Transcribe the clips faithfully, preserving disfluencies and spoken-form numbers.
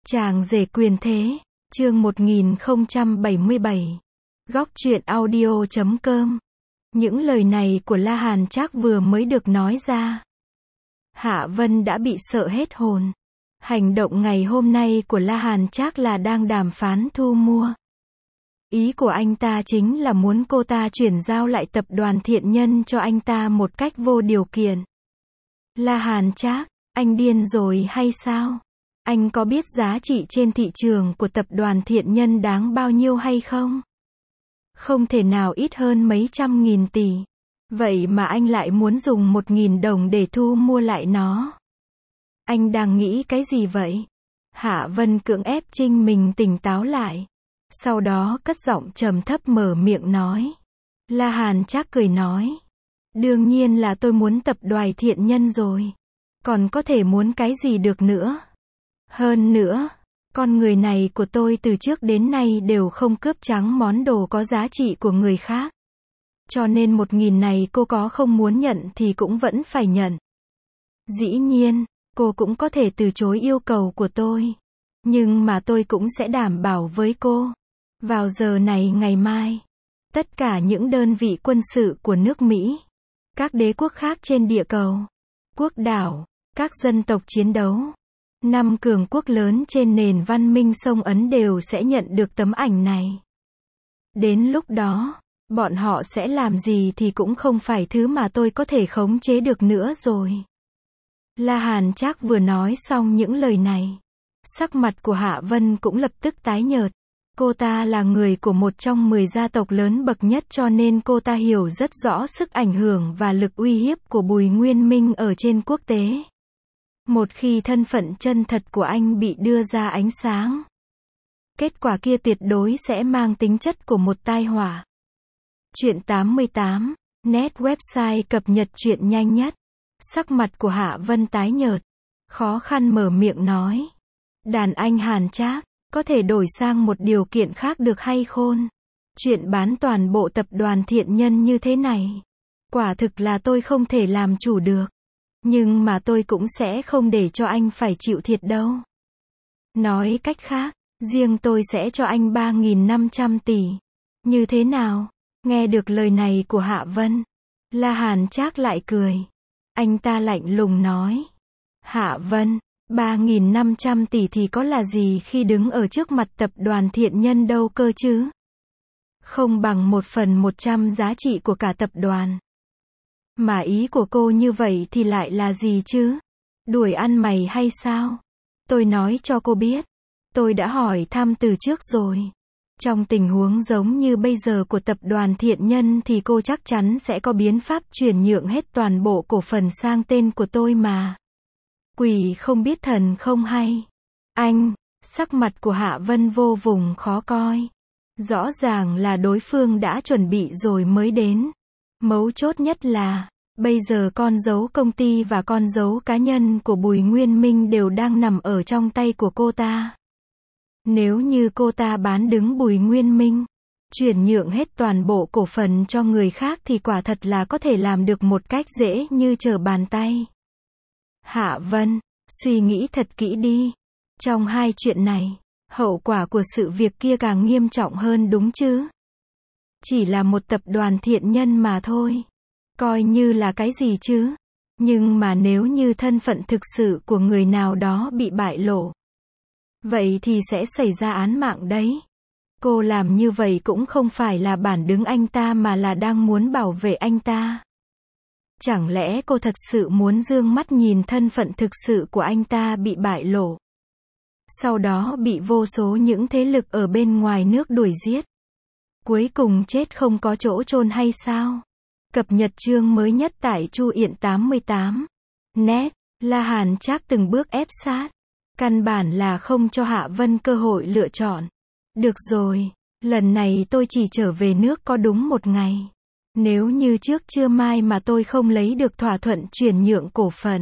Chàng rể quyền thế, chương một nghìn không trăm bảy mươi bảy. Góc truyện audio chấm com. Những lời này của La Hàn Trác vừa mới được nói ra, Hạ Vân đã bị sợ hết hồn. Hành động ngày hôm nay của La Hàn Trác là đang đàm phán thu mua. Ý của anh ta chính là muốn cô ta chuyển giao lại tập đoàn Thiện Nhân cho anh ta một cách vô điều kiện. La Hàn Trác, anh điên rồi hay sao? Anh có biết giá trị trên thị trường của tập đoàn Thiện Nhân đáng bao nhiêu hay không? Không thể nào ít hơn mấy trăm nghìn tỷ. Vậy mà anh lại muốn dùng một nghìn đồng để thu mua lại nó. Anh đang nghĩ cái gì vậy? Hạ Vân cưỡng ép Trinh mình tỉnh táo lại. Sau đó cất giọng trầm thấp mở miệng nói. La Hàn Trác cười nói. Đương nhiên là tôi muốn tập đoàn Thiện Nhân rồi. Còn có thể muốn cái gì được nữa? Hơn nữa, con người này của tôi từ trước đến nay đều không cướp trắng món đồ có giá trị của người khác. Cho nên một nghìn này cô có không muốn nhận thì cũng vẫn phải nhận. Dĩ nhiên, cô cũng có thể từ chối yêu cầu của tôi. Nhưng mà tôi cũng sẽ đảm bảo với cô. Vào giờ này ngày mai, tất cả những đơn vị quân sự của nước Mỹ, các đế quốc khác trên địa cầu, quốc đảo, các dân tộc chiến đấu, năm cường quốc lớn trên nền văn minh sông Ấn đều sẽ nhận được tấm ảnh này. Đến lúc đó, bọn họ sẽ làm gì thì cũng không phải thứ mà tôi có thể khống chế được nữa rồi. La Hàn Trác vừa nói xong những lời này, sắc mặt của Hạ Vân cũng lập tức tái nhợt. Cô ta là người của một trong mười gia tộc lớn bậc nhất cho nên cô ta hiểu rất rõ sức ảnh hưởng và lực uy hiếp của Bùi Nguyên Minh ở trên quốc tế. Một khi thân phận chân thật của anh bị đưa ra ánh sáng, kết quả kia tuyệt đối sẽ mang tính chất của một tai họa. Truyện tám mươi tám, net website cập nhật truyện nhanh nhất. Sắc mặt của Hạ Vân tái nhợt, khó khăn mở miệng nói. Đàn anh Hàn Trác, có thể đổi sang một điều kiện khác được hay khôn? Chuyện bán toàn bộ tập đoàn Thiện Nhân như thế này, quả thực là tôi không thể làm chủ được. Nhưng mà tôi cũng sẽ không để cho anh phải chịu thiệt đâu. Nói cách khác, riêng tôi sẽ cho anh ba nghìn năm trăm tỷ. Như thế nào? Nghe được lời này của Hạ Vân, La Hàn Trác lại cười. Anh ta lạnh lùng nói. Hạ Vân, ba nghìn năm trăm tỷ thì có là gì khi đứng ở trước mặt tập đoàn Thiện Nhân đâu cơ chứ? Không bằng một phần một trăm giá trị của cả tập đoàn. Mà ý của cô như vậy thì lại là gì chứ? Đuổi ăn mày hay sao? Tôi nói cho cô biết. Tôi đã hỏi thăm từ trước rồi. Trong tình huống giống như bây giờ của tập đoàn Thiện Nhân thì cô chắc chắn sẽ có biện pháp chuyển nhượng hết toàn bộ cổ phần sang tên của tôi mà. Quỷ không biết thần không hay. Anh, sắc mặt của Hạ Vân vô vùng khó coi. Rõ ràng là đối phương đã chuẩn bị rồi mới đến. Mấu chốt nhất là, bây giờ con dấu công ty và con dấu cá nhân của Bùi Nguyên Minh đều đang nằm ở trong tay của cô ta. Nếu như cô ta bán đứng Bùi Nguyên Minh, chuyển nhượng hết toàn bộ cổ phần cho người khác thì quả thật là có thể làm được một cách dễ như trở bàn tay. Hạ Vân, suy nghĩ thật kỹ đi. Trong hai chuyện này, hậu quả của sự việc kia càng nghiêm trọng hơn đúng chứ? Chỉ là một tập đoàn Thiện Nhân mà thôi. Coi như là cái gì chứ? Nhưng mà nếu như thân phận thực sự của người nào đó bị bại lộ, vậy thì sẽ xảy ra án mạng đấy. Cô làm như vậy cũng không phải là bản đứng anh ta mà là đang muốn bảo vệ anh ta. Chẳng lẽ cô thật sự muốn dương mắt nhìn thân phận thực sự của anh ta bị bại lộ, sau đó bị vô số những thế lực ở bên ngoài nước đuổi giết, cuối cùng chết không có chỗ chôn hay sao? Cập nhật chương mới nhất tại Chu Yện tám mươi tám. Net, La Hàn Trác từng bước ép sát. Căn bản là không cho Hạ Vân cơ hội lựa chọn. Được rồi, lần này tôi chỉ trở về nước có đúng một ngày. Nếu như trước trưa mai mà tôi không lấy được thỏa thuận chuyển nhượng cổ phần,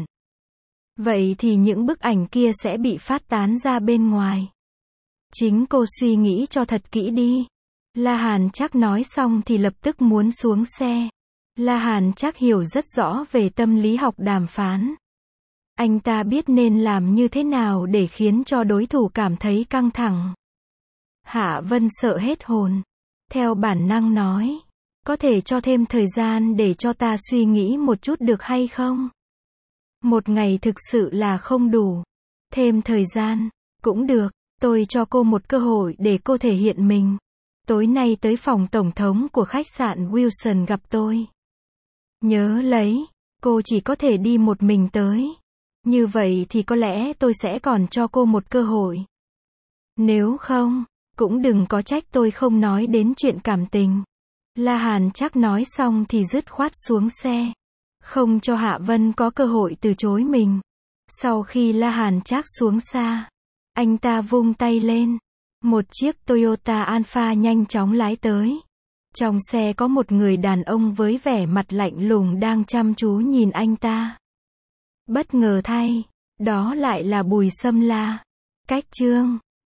vậy thì những bức ảnh kia sẽ bị phát tán ra bên ngoài. Chính cô suy nghĩ cho thật kỹ đi. La Hàn Trác nói xong thì lập tức muốn xuống xe. La Hàn Trác hiểu rất rõ về tâm lý học đàm phán. Anh ta biết nên làm như thế nào để khiến cho đối thủ cảm thấy căng thẳng. Hạ Vân sợ hết hồn. Theo bản năng nói, có thể cho thêm thời gian để cho ta suy nghĩ một chút được hay không? Một ngày thực sự là không đủ. Thêm thời gian, cũng được, tôi cho cô một cơ hội để cô thể hiện mình. Tối nay tới phòng tổng thống của khách sạn Wilson gặp tôi. Nhớ lấy, cô chỉ có thể đi một mình tới. Như vậy thì có lẽ tôi sẽ còn cho cô một cơ hội. Nếu không, cũng đừng có trách tôi không nói đến chuyện cảm tình. La Hàn Trác nói xong thì dứt khoát xuống xe. Không cho Hạ Vân có cơ hội từ chối mình. Sau khi La Hàn Trác xuống xa, anh ta vung tay lên. Một chiếc Toyota Alphard nhanh chóng lái tới. Trong xe có một người đàn ông với vẻ mặt lạnh lùng đang chăm chú nhìn anh ta. Bất ngờ thay, đó lại là Bùi Sâm La. Cách chương